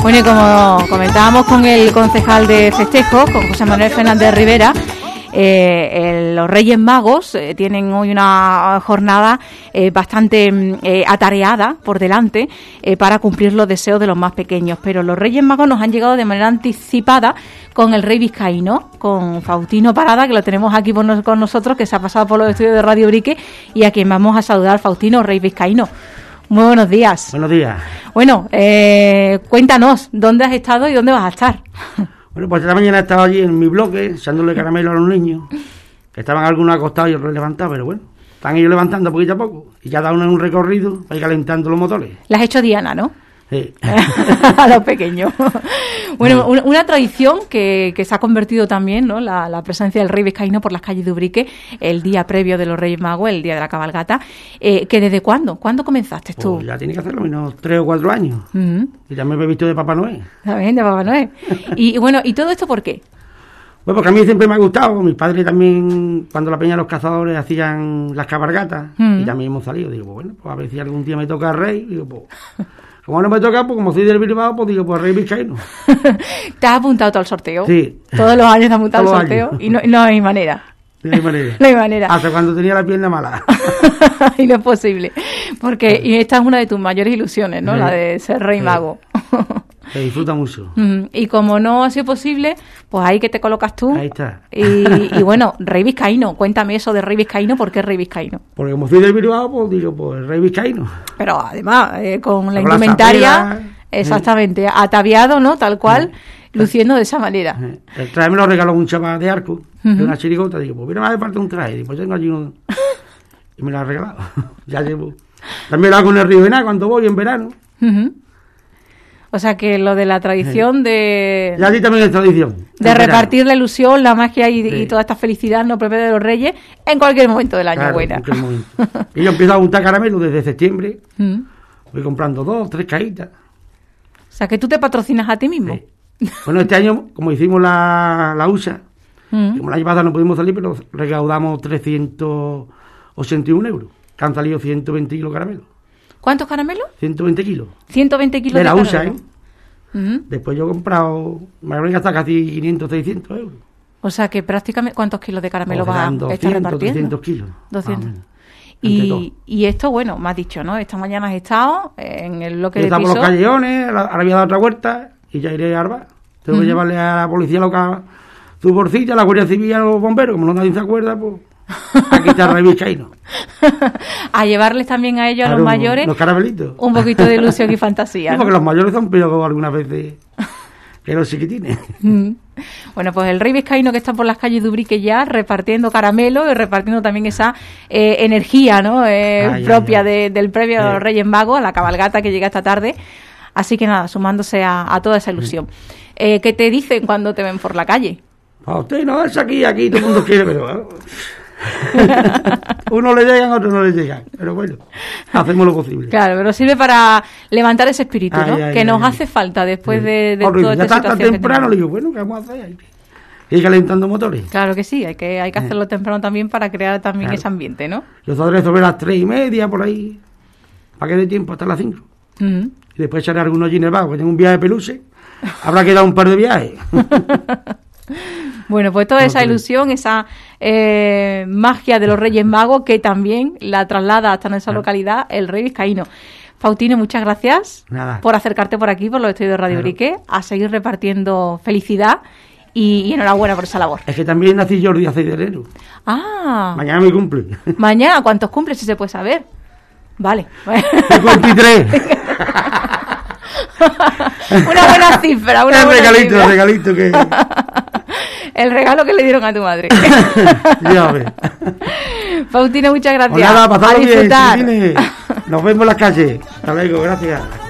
Bueno, y como comentábamos con el concejal de festejos, con José Manuel Fernández Rivera, los Reyes Magos tienen hoy una jornada bastante atareada por delante para cumplir los deseos de los más pequeños, pero los Reyes Magos nos han llegado de manera anticipada con el Rey Vizcaíno, con Faustino Parada, que lo tenemos aquí con nosotros, que se ha pasado por los estudios de Radio Brique, y a quien vamos a saludar. Faustino, Rey Vizcaíno, muy buenos días. Buenos días. Bueno, cuéntanos, ¿dónde has estado y dónde vas a estar? Bueno, pues esta mañana he estado allí en mi bloque, echándole caramelo a los niños, que estaban algunos acostados y otros levantados, pero bueno, están ellos levantando poquito a poco, y cada uno en un recorrido para ir calentando los motores. Las has hecho Diana, ¿no? Sí. A los pequeños. Bueno, una tradición que se ha convertido también, ¿no? La presencia del Rey Vizcaíno por las calles de Ubrique el día previo de los Reyes Magos, el día de la cabalgata. ¿Que desde cuándo? ¿Cuándo comenzaste tú? Pues ya tiene que hacerlo menos 3 o 4 años. Uh-huh. Y ya me he visto de Papá Noel. También de Papá Noel. Y bueno, ¿y todo esto por qué? Pues porque a mí siempre me ha gustado. Mis padres también, cuando la Peña de los Cazadores hacían las cabalgatas, y también hemos salido. Digo, pues bueno, pues a ver si algún día me toca Rey. Digo, pues... Como no me toca, pues como soy del Bilbao, pues digo, pues Rey Vizcaíno. ¿Te has apuntado todo al sorteo? Sí. Todos los años te has apuntado al sorteo y no hay manera. No hay manera. No hay manera. Hasta cuando tenía la pierna mala. Y no es posible. Porque y esta es una de tus mayores ilusiones, ¿no? La de ser Rey Mago. Se disfruta mucho. Y como no ha sido posible, pues ahí que te colocas tú. Ahí está. Y bueno, Rey Vizcaíno, cuéntame eso de Rey Vizcaíno, ¿por qué Rey Vizcaíno? Porque como soy del Bilbao, pues digo, pues Rey Vizcaíno. Pero además, con la indumentaria, exactamente, ataviado, ¿no? Tal cual, luciendo de esa manera. El traje me lo regaló un chaval de Arco, de una chirigota. Digo, pues mira, me hace falta un traje. Y pues tengo allí uno. Y me lo ha regalado. Ya llevo. También lo hago en el Río de Nada cuando voy en verano. O sea que lo de la tradición de... Y allí también es tradición. De repartir la ilusión, la magia y toda esta felicidad no propia de los Reyes en cualquier momento del año, claro, buena. En cualquier momento. Y yo empiezo a juntar caramelo desde septiembre. Voy comprando 2, 3 cajitas. O sea que tú te patrocinas a ti mismo. Sí. Bueno, este año, como hicimos la USA, como la año pasado no pudimos salir, pero recaudamos 381 euros, que han salido 120 kilos de caramelo. ¿Cuántos caramelos? 120 kilos. 120 kilos de la USA, caramelo. Después yo he comprado, me habrán gastado casi 500, 600 euros. O sea que prácticamente, ¿cuántos kilos de caramelo vas a estar repartiendo? 200 kilos. 200. Y esto, bueno, me has dicho, ¿no? Esta mañana has estado en el bloque de piso. Estamos los callejones, ahora voy a dar otra vuelta y ya iré a Arba. Tengo que llevarle a la policía local su bolsilla, a la Guardia Civil, a los bomberos, como no nadie se acuerda, pues... Aquí está el Rey Vizcaíno. A llevarles también a ellos, a los mayores, los caramelitos, un poquito de ilusión y fantasía. Sí, porque los mayores han pedido algunas veces que los chiquitines. Bueno, pues el Rey Vizcaíno que está por las calles de Ubrique ya repartiendo caramelo y repartiendo también esa energía, ¿no? Propia del previo a los Reyes Magos, a la cabalgata que llega esta tarde. Así que nada, sumándose a toda esa ilusión. ¿Qué te dicen cuando te ven por la calle? A usted no, es aquí, todo el mundo quiere, pero... Uno le llegan, otros no le llegan, pero bueno, hacemos lo posible. Claro, pero sirve para levantar ese espíritu, ¿no? Que nos hace falta después de toda esta situación. Ya tan temprano, le digo, bueno, ¿qué vamos a hacer? Hay que ir calentando motores. Claro que sí, hay que hacerlo temprano también para crear también ese ambiente, ¿no? Yo saldré sobre las 3:30, por ahí, para que dé tiempo hasta las 5. Y después echaré algunos allí en el bajo, que tengo un viaje de peluche, habrá que dar un par de viajes. Bueno, pues toda esa ilusión, esa magia de los Reyes Magos que también la traslada hasta nuestra localidad el Rey Vizcaíno. Faustino, muchas gracias por acercarte por aquí, por los estudios de Radio Brique, a seguir repartiendo felicidad y enhorabuena por esa labor. Es que también nací Jordi a 6 de enero. Ah. Mañana me cumple. Mañana, ¿cuántos cumples si se puede saber? Vale. 53. Una buena cifra, una buena cifra. El regalito que... El regalo que le dieron a tu madre. Ya ves. Faustino, muchas gracias. Pues nada, a disfrutar. Bien, nos vemos en las calles. Hasta luego, gracias.